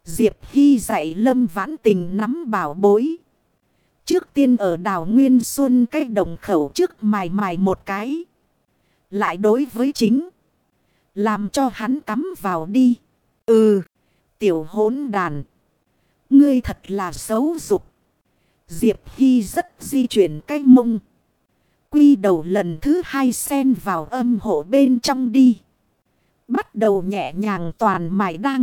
Diệp Hy dạy Lâm Vãn Tình nắm bảo bối. Trước tiên ở đảo Nguyên Xuân cái đồng khẩu trước mài mài một cái. Lại đối với chính. Làm cho hắn cắm vào đi. Ừ, tiểu hỗn đàn. Ngươi thật là xấu dục. Diệp Hy rất di chuyển cái mông. Quy đầu lần thứ hai xen vào âm hộ bên trong đi. Bắt đầu nhẹ nhàng toàn mài đăng.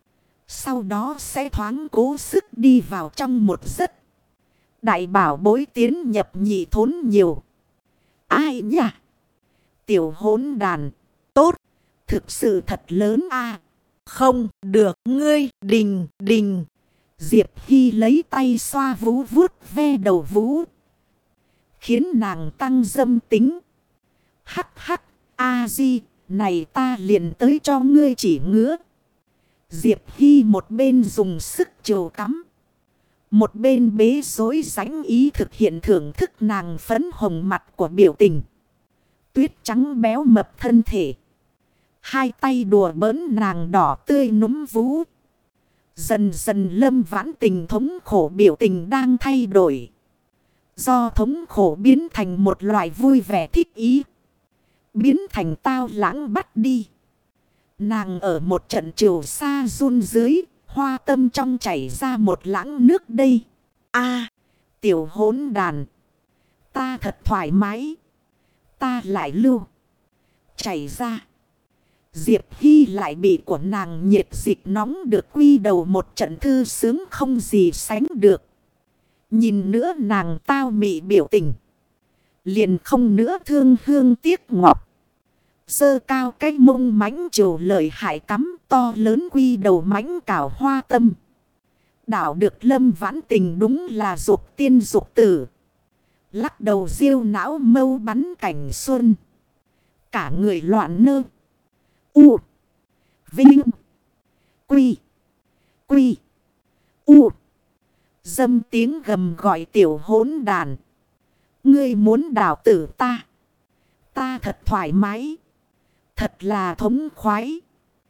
Sau đó sẽ thoáng cố sức đi vào trong một giấc. Đại bảo bối tiến nhập nhị thốn nhiều. Ai nhỉ? Tiểu hỗn đàn. Tốt. Thực sự thật lớn a. Không được ngươi đình. Diệp Hy lấy tay xoa vú vuốt ve đầu vú. Khiến nàng tăng dâm tính. Hắc hắc. A-di. Này ta liền tới cho ngươi chỉ ngứa. Diệp Hy một bên dùng sức trầu cắm. Một bên bế rối rãnh ý thực hiện thưởng thức nàng phấn hồng mặt của biểu tình. Tuyết trắng béo mập thân thể. Hai tay đùa bỡn nàng đỏ tươi núm vú. Dần dần Lâm Vãn Tình thống khổ biểu tình đang thay đổi. Do thống khổ biến thành một loại vui vẻ thích ý. Biến thành tao lãng bắt đi. Nàng ở một trận chiều xa run dưới. Hoa tâm trong chảy ra một lãng nước đây. A, tiểu hỗn đàn. Ta thật thoải mái. Ta lại lưu. Chảy ra. Diệp Hy lại bị của nàng nhiệt dịch nóng được quy đầu một trận thư sướng không gì sánh được. Nhìn nữa nàng tao mị biểu tình. Liền không nữa thương hương tiếc ngọc. Dơ cao cái mông mãnh trầu lợi hại cắm to lớn quy đầu mãnh cảo hoa tâm. Đảo được Lâm Vãn Tình đúng là dục tiên dục tử. Lắc đầu diêu não mâu bắn cảnh xuân. Cả người loạn nơ. U. Vinh. Quy. Quy. U. Dâm tiếng gầm gọi tiểu hỗn đàn. Ngươi muốn đảo tử ta. Ta thật thoải mái. Thật là thống khoái.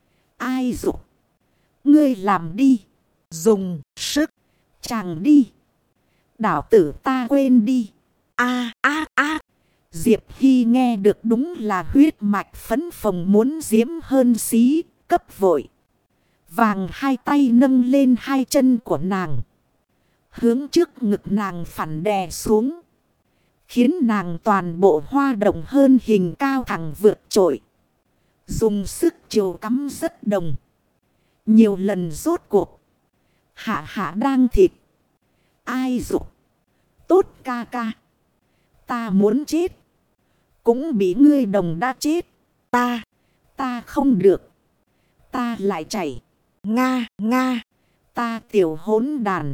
Ai dục. Ngươi làm đi. Dùng sức. Chàng đi. Đảo tử ta quên đi. A. Diệp Hy nghe được đúng là huyết mạch phấn phồng muốn diễm hơn xí. Cấp vội. Vàng hai tay nâng lên hai chân của nàng. Hướng trước ngực nàng phản đè xuống. Khiến nàng toàn bộ hoa động hơn hình cao thẳng vượt trội. Dùng sức chiều cắm rất đồng. Nhiều lần rốt cuộc. Hạ đang thịt. Ai dục. Tốt ca ca. Ta muốn chết. Cũng bị ngươi đồng đã chết. Ta không được. Ta lại chảy. Nga. Ta tiểu hỗn đàn.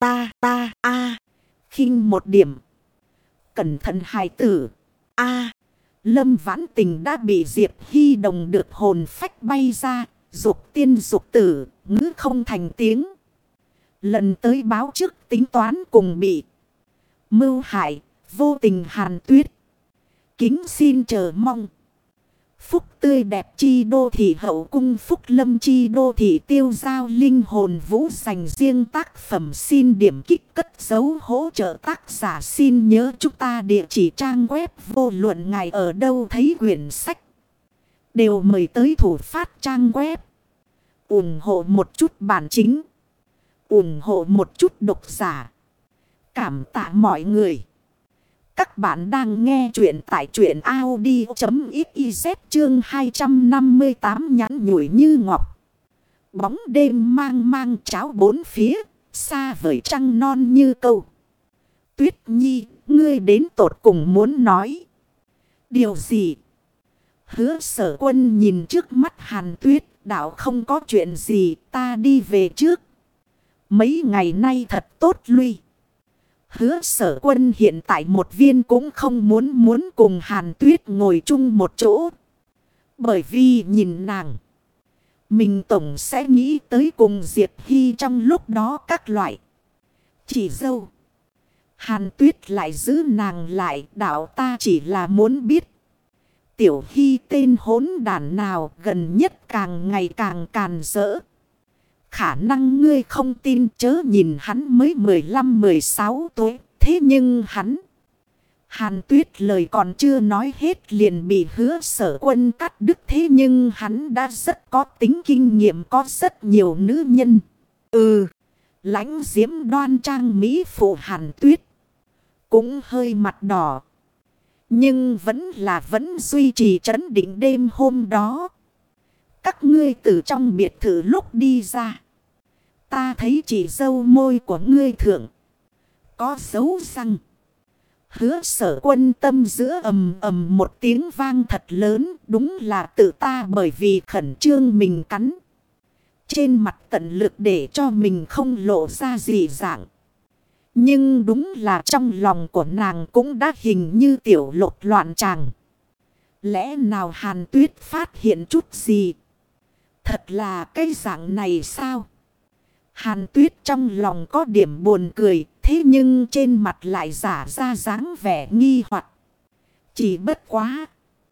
Khinh một điểm. Cẩn thận hài tử. Lâm Vãn Tình đã bị Diệp Hy đồng được hồn phách bay ra. Dục tiên dục tử. Ngữ không thành tiếng. Lần tới báo trước tính toán cùng bị mưu hại. Vô tình Hàn Tuyết. Kính xin chờ mong. Phúc tươi đẹp chi đô thị hậu cung phúc lâm chi đô thị tiêu giao linh hồn vũ dành riêng tác phẩm xin điểm kích cất dấu hỗ trợ tác giả xin nhớ chúng ta địa chỉ trang web vô luận ngài ở đâu thấy quyển sách. Đều mời tới thủ phát trang web. ủng hộ một chút bản chính. ủng hộ một chút độc giả. Cảm tạ mọi người. Các bạn đang nghe chuyện tại truyện audio.xyz chương 258 nhắn nhủi như ngọc. Bóng đêm mang mang cháo bốn phía, xa vời trăng non như câu. Tuyết Nhi, ngươi đến tột cùng muốn nói điều gì? Hứa Sở Quân nhìn trước mắt Hàn Tuyết, đạo không có chuyện gì, ta đi về trước. Mấy ngày nay thật tốt lui. Hứa Sở Quân hiện tại một viên cũng không muốn cùng Hàn Tuyết ngồi chung một chỗ. Bởi vì nhìn nàng, mình tổng sẽ nghĩ tới cùng Diệp Hy trong lúc đó các loại. Chỉ dâu. Hàn Tuyết lại giữ nàng lại, đạo ta chỉ là muốn biết. Tiểu Hy tên hỗn đản nào gần nhất càng ngày càng càn rỡ. Khả năng ngươi không tin, chớ nhìn hắn mới 15-16 tuổi. Thế nhưng hắn... Hàn Tuyết lời còn chưa nói hết liền bị Hứa Sở Quân cắt đứt. Thế nhưng hắn đã rất có tính kinh nghiệm, có rất nhiều nữ nhân. Lãnh diễm đoan trang mỹ phụ Hàn Tuyết cũng hơi mặt đỏ. Nhưng vẫn duy trì trấn định. Đêm hôm đó, các ngươi từ trong biệt thự lúc đi ra, ta thấy chỉ dâu môi của ngươi thượng có dấu răng. Hứa Sở Quân tâm giữa ầm ầm một tiếng vang thật lớn. Đúng là tự ta bởi vì khẩn trương mình cắn trên mặt tận lực để cho mình không lộ ra gì dạng. Nhưng đúng là trong lòng của nàng cũng đã hình như tiểu lột loạn tràng. Lẽ nào Hàn Tuyết phát hiện chút gì? Thật là cái dạng này sao? Hàn Tuyết trong lòng có điểm buồn cười. Thế nhưng trên mặt lại giả ra dáng vẻ nghi hoặc. Chỉ bất quá.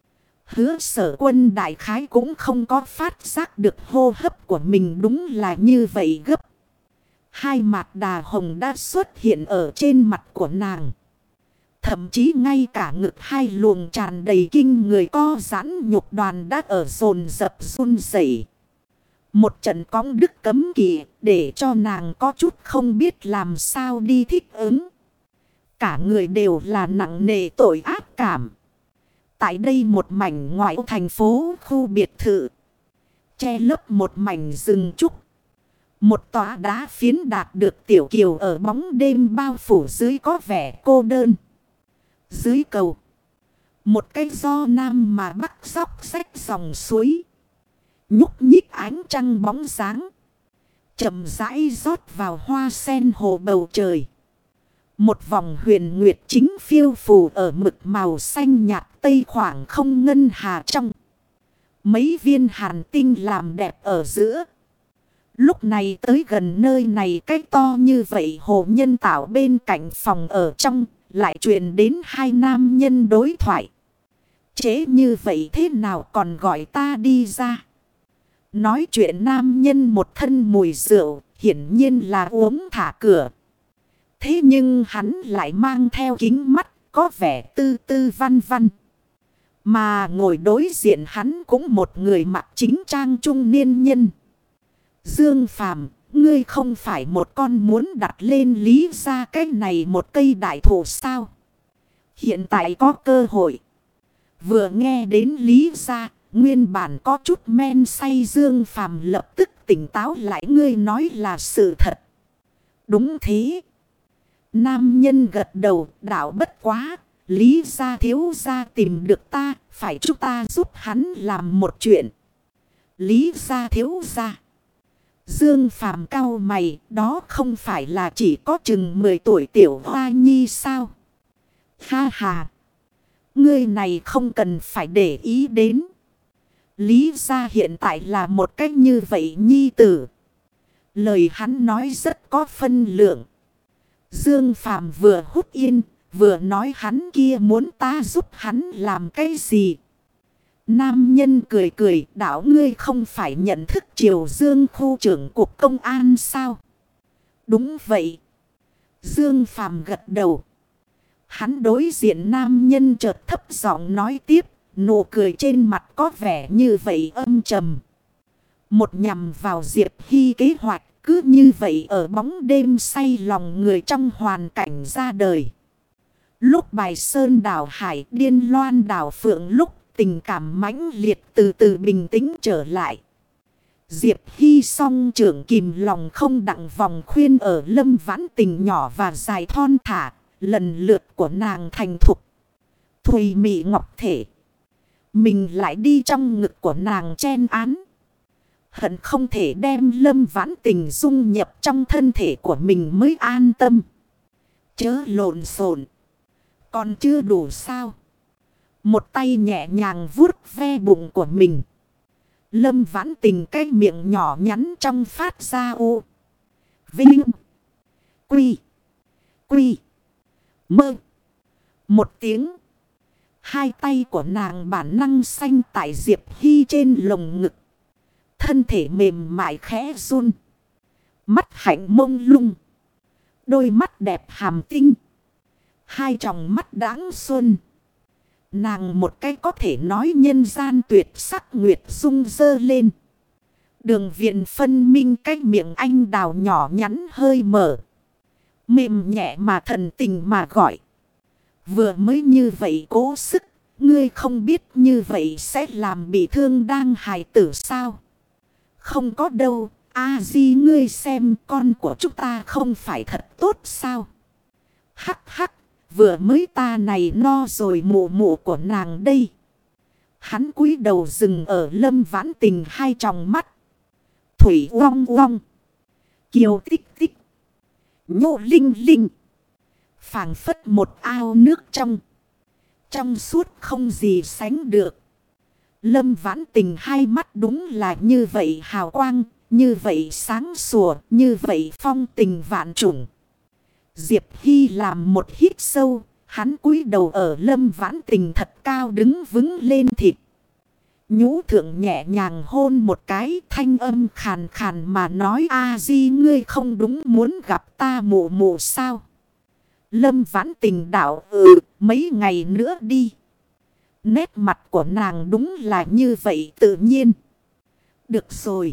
Hứa Sở Quân đại khái cũng không có phát giác được hô hấp của mình đúng là như vậy gấp. Hai mạt đà hồng đã xuất hiện ở trên mặt của nàng. Thậm chí ngay cả ngực hai luồng tràn đầy kinh người co giãn nhục đoàn đã ở dồn dập run rẩy. Một trận cõng đức cấm kỵ để cho nàng có chút không biết làm sao đi thích ứng. Cả người đều là nặng nề tội ác cảm. Tại đây một mảnh ngoại ô thành phố khu biệt thự, che lấp một mảnh rừng trúc. Một tòa đá phiến đạt được tiểu kiều ở bóng đêm bao phủ dưới có vẻ cô đơn. Dưới cầu, một cây do nam mà bắc dốc xách dòng suối. Nhúc nhích ánh trăng bóng dáng, chậm rãi rót vào hoa sen hồ bầu trời. Một vòng huyền nguyệt chính phiêu phù ở mực màu xanh nhạt tây khoảng không ngân hà trong. Mấy viên hàn tinh làm đẹp ở giữa. Lúc này tới gần nơi này cái to như vậy hồ nhân tạo bên cạnh phòng ở trong lại truyền đến hai nam nhân đối thoại. Chế như vậy thế nào còn gọi ta đi ra? Nói chuyện nam nhân một thân mùi rượu, hiển nhiên là uống thả cửa. Thế nhưng hắn lại mang theo kính mắt, có vẻ tư tư văn văn. Mà ngồi đối diện hắn cũng một người mặc chính trang trung niên nhân. Dương Phàm, ngươi không phải một con muốn đặt lên Lý ra cái này một cây đại thụ sao? Hiện tại có cơ hội. Vừa nghe đến Lý ra, nguyên bản có chút men say Dương Phàm lập tức tỉnh táo lại, ngươi nói là sự thật. Đúng thế. Nam nhân gật đầu, đạo bất quá. Lý gia thiếu gia tìm được ta, phải chúng ta giúp hắn làm một chuyện. Lý gia thiếu gia. Dương Phàm cau mày, đó không phải là chỉ có chừng 10 tuổi tiểu hoa nhi sao? Ha ha. Ngươi này không cần phải để ý đến. Lý gia hiện tại là một cách như vậy nhi tử. Lời hắn nói rất có phân lượng. Dương Phàm vừa hút yên, vừa nói hắn kia muốn ta giúp hắn làm cái gì. Nam nhân cười cười, đạo ngươi không phải nhận thức Triều Dương khu trưởng cục công an sao? Đúng vậy. Dương Phàm gật đầu. Hắn đối diện nam nhân chợt thấp giọng nói tiếp, nụ cười trên mặt có vẻ như vậy âm trầm. Một nhằm vào Diệp Hy kế hoạch cứ như vậy ở bóng đêm say lòng người trong hoàn cảnh ra đời. Lúc bài sơn đảo hải điên loan đảo phượng lúc tình cảm mãnh liệt từ từ bình tĩnh trở lại. Diệp Hy song trưởng kìm lòng không đặng vòng khuyên ở Lâm Vãn Tình nhỏ và dài thon thả, lần lượt của nàng thành thục. Thùy mị ngọc thể. Mình lại đi trong ngực của nàng chen án. Hận không thể đem Lâm Vãn Tình dung nhập trong thân thể của mình mới an tâm. Chớ lộn xộn. Còn chưa đủ sao? Một tay nhẹ nhàng vuốt ve bụng của mình. Lâm Vãn Tình cái miệng nhỏ nhắn trong phát ra u. Vinh. Quy. Quy. Mơ. Một tiếng. Hai tay của nàng bản năng xanh tại Diệp Hy trên lồng ngực. Thân thể mềm mại khẽ run. Mắt hạnh mông lung. Đôi mắt đẹp hàm tinh. Hai tròng mắt đáng xuân. Nàng một cái có thể nói nhân gian tuyệt sắc nguyệt dung dơ lên. Đường viền phân minh cái miệng anh đào nhỏ nhắn hơi mở. Mềm nhẹ mà thần tình mà gọi. Vừa mới như vậy cố sức. Ngươi không biết như vậy sẽ làm bị thương đang hài tử sao? Không có đâu. A-di ngươi xem con của chúng ta không phải thật tốt sao? Hắc hắc. Vừa mới ta này no rồi mụ mụ của nàng đây. Hắn cúi đầu dừng ở Lâm Vãn Tình hai tròng mắt. Thủy uong uong. Kiều tích tích. Nhô linh linh. Phảng phất một ao nước trong. Trong suốt không gì sánh được. Lâm Vãn Tình hai mắt đúng là như vậy hào quang. Như vậy sáng sủa. Như vậy phong tình vạn trùng. Diệp Hy làm một hít sâu. Hắn cúi đầu ở Lâm Vãn Tình thật cao đứng vững lên thịt. Nhũ thượng nhẹ nhàng hôn một cái thanh âm khàn khàn mà nói A-di ngươi không đúng muốn gặp ta mụ mụ sao. Lâm Vãn Tình đạo mấy ngày nữa đi. Nét mặt của nàng đúng là như vậy tự nhiên. Được rồi.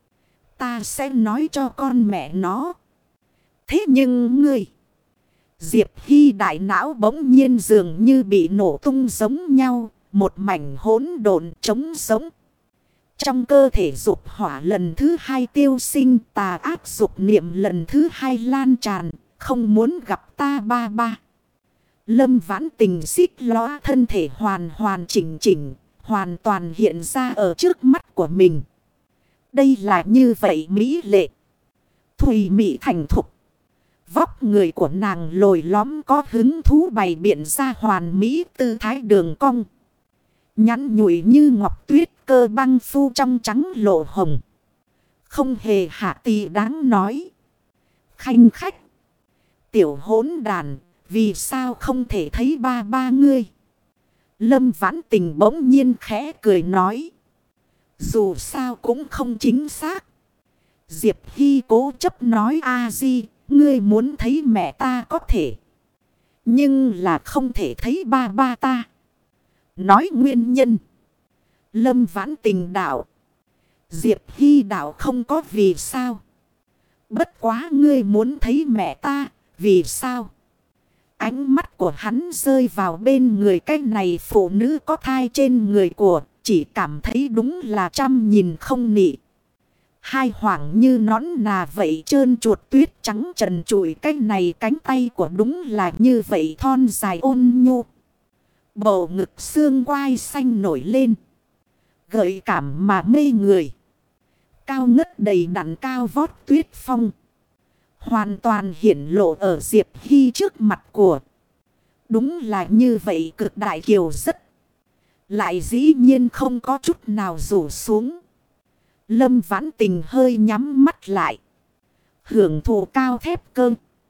Ta sẽ nói cho con mẹ nó. Thế nhưng ngươi. Diệp Hy đại não bỗng nhiên dường như bị nổ tung giống nhau. Một mảnh hỗn độn trống giống. Trong cơ thể dục hỏa lần thứ hai tiêu sinh tà ác dục niệm lần thứ hai lan tràn. Không muốn gặp ta ba ba. Lâm Vãn Tình xích lõa thân thể hoàn chỉnh. Hoàn toàn hiện ra ở trước mắt của mình. Đây là như vậy mỹ lệ. Thùy mỹ thành thục. Vóc người của nàng lồi lõm có hứng thú bày biện ra hoàn mỹ tư thái đường cong. Nhắn nhủi như ngọc tuyết cơ băng phu trong trắng lộ hồng. Không hề hạ tì đáng nói. Khanh khách. Tiểu hỗn đàn. Vì sao không thể thấy ba ba ngươi? Lâm Vãn Tình bỗng nhiên khẽ cười nói. Dù sao cũng không chính xác. Diệp Hy cố chấp nói A-di. Ngươi muốn thấy mẹ ta có thể. Nhưng là không thể thấy ba ba ta. Nói nguyên nhân. Lâm Vãn Tình đạo. Diệp Hy đạo không có vì sao. Bất quá ngươi muốn thấy mẹ ta. Vì sao? Ánh mắt của hắn rơi vào bên người cái này phụ nữ có thai trên người của. Chỉ cảm thấy đúng là trăm nhìn không nị. Hai hoàng như nón nà vậy trơn chuột tuyết trắng trần trụi cái này cánh tay của đúng là như vậy thon dài ôn nhu. Bầu ngực xương quai xanh nổi lên. Gợi cảm mà mê người. Cao ngất đầy đặn cao vót tuyết phong. Hoàn toàn hiển lộ ở Diệp Hy trước mặt của. Đúng là như vậy cực đại kiều rất. Lại dĩ nhiên không có chút nào rủ xuống. Lâm Vãn Tình hơi nhắm mắt lại. Hưởng thụ cao thép cơ.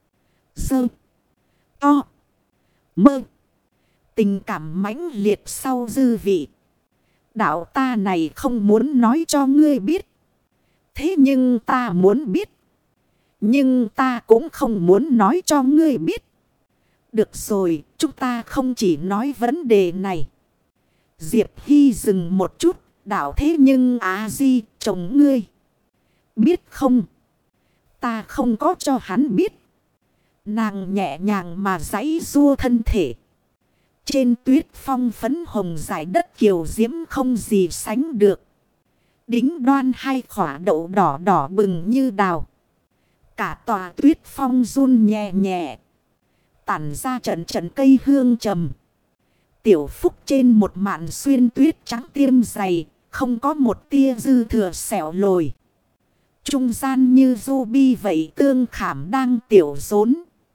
Sơ. To. Mơ. Tình cảm mãnh liệt sau dư vị. Đạo ta này không muốn nói cho ngươi biết. Thế nhưng ta muốn biết. Nhưng ta cũng không muốn nói cho ngươi biết. Được rồi, chúng ta không chỉ nói vấn đề này. Diệp Hy dừng một chút. Đạo thế nhưng A-di chồng ngươi. Biết không? Ta không có cho hắn biết. Nàng nhẹ nhàng mà giãy giụa thân thể. Trên tuyết phong phấn hồng dải đất kiều diễm không gì sánh được. Đính đoan hai khỏa đậu đỏ đỏ bừng như đào. Cả tòa tuyết phong run nhẹ nhẹ. Tản ra trận trận cây hương trầm. Tiểu Phúc trên một mạn xuyên tuyết trắng tiêm dày. Không có một tia dư thừa xẻo lồi. Trung gian như ruby vậy tương khảm đang tiểu rốn.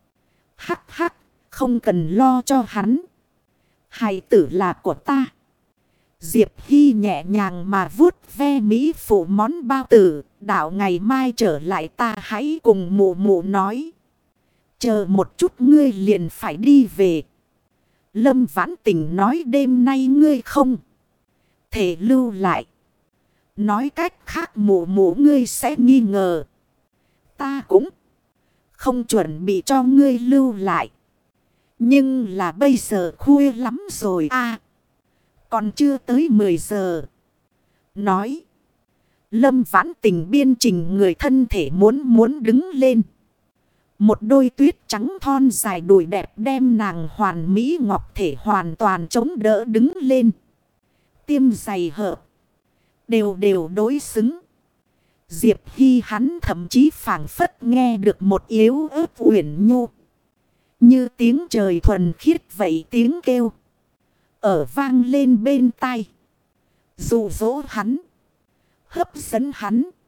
Hắc hắc, không cần lo cho hắn. Hài tử là của ta. Diệp Hy nhẹ nhàng mà vuốt ve mỹ phụ món bao tử. Đạo ngày mai trở lại ta hãy cùng mụ mụ nói. Chờ một chút ngươi liền phải đi về. Lâm Vãn Tình nói đêm nay ngươi không thể lưu lại. Nói cách khác mụ mụ ngươi sẽ nghi ngờ. ta cũng không chuẩn bị cho ngươi lưu lại. Nhưng là bây giờ khuya lắm rồi à. Còn chưa tới 10 giờ. Nói. Lâm Vãn Tình biên chỉnh người thân thể muốn đứng lên. Một đôi tuyết trắng thon dài đùi đẹp đem nàng hoàn mỹ ngọc thể hoàn toàn chống đỡ đứng lên. Tiêm giày hợp. Đều đối xứng. Diệp Hy hắn thậm chí phảng phất nghe được một yếu ớt uyển nhu. Như tiếng trời thuần khiết vậy tiếng kêu. Ở vang lên bên tai. Dụ dỗ hắn. Hấp dẫn hắn.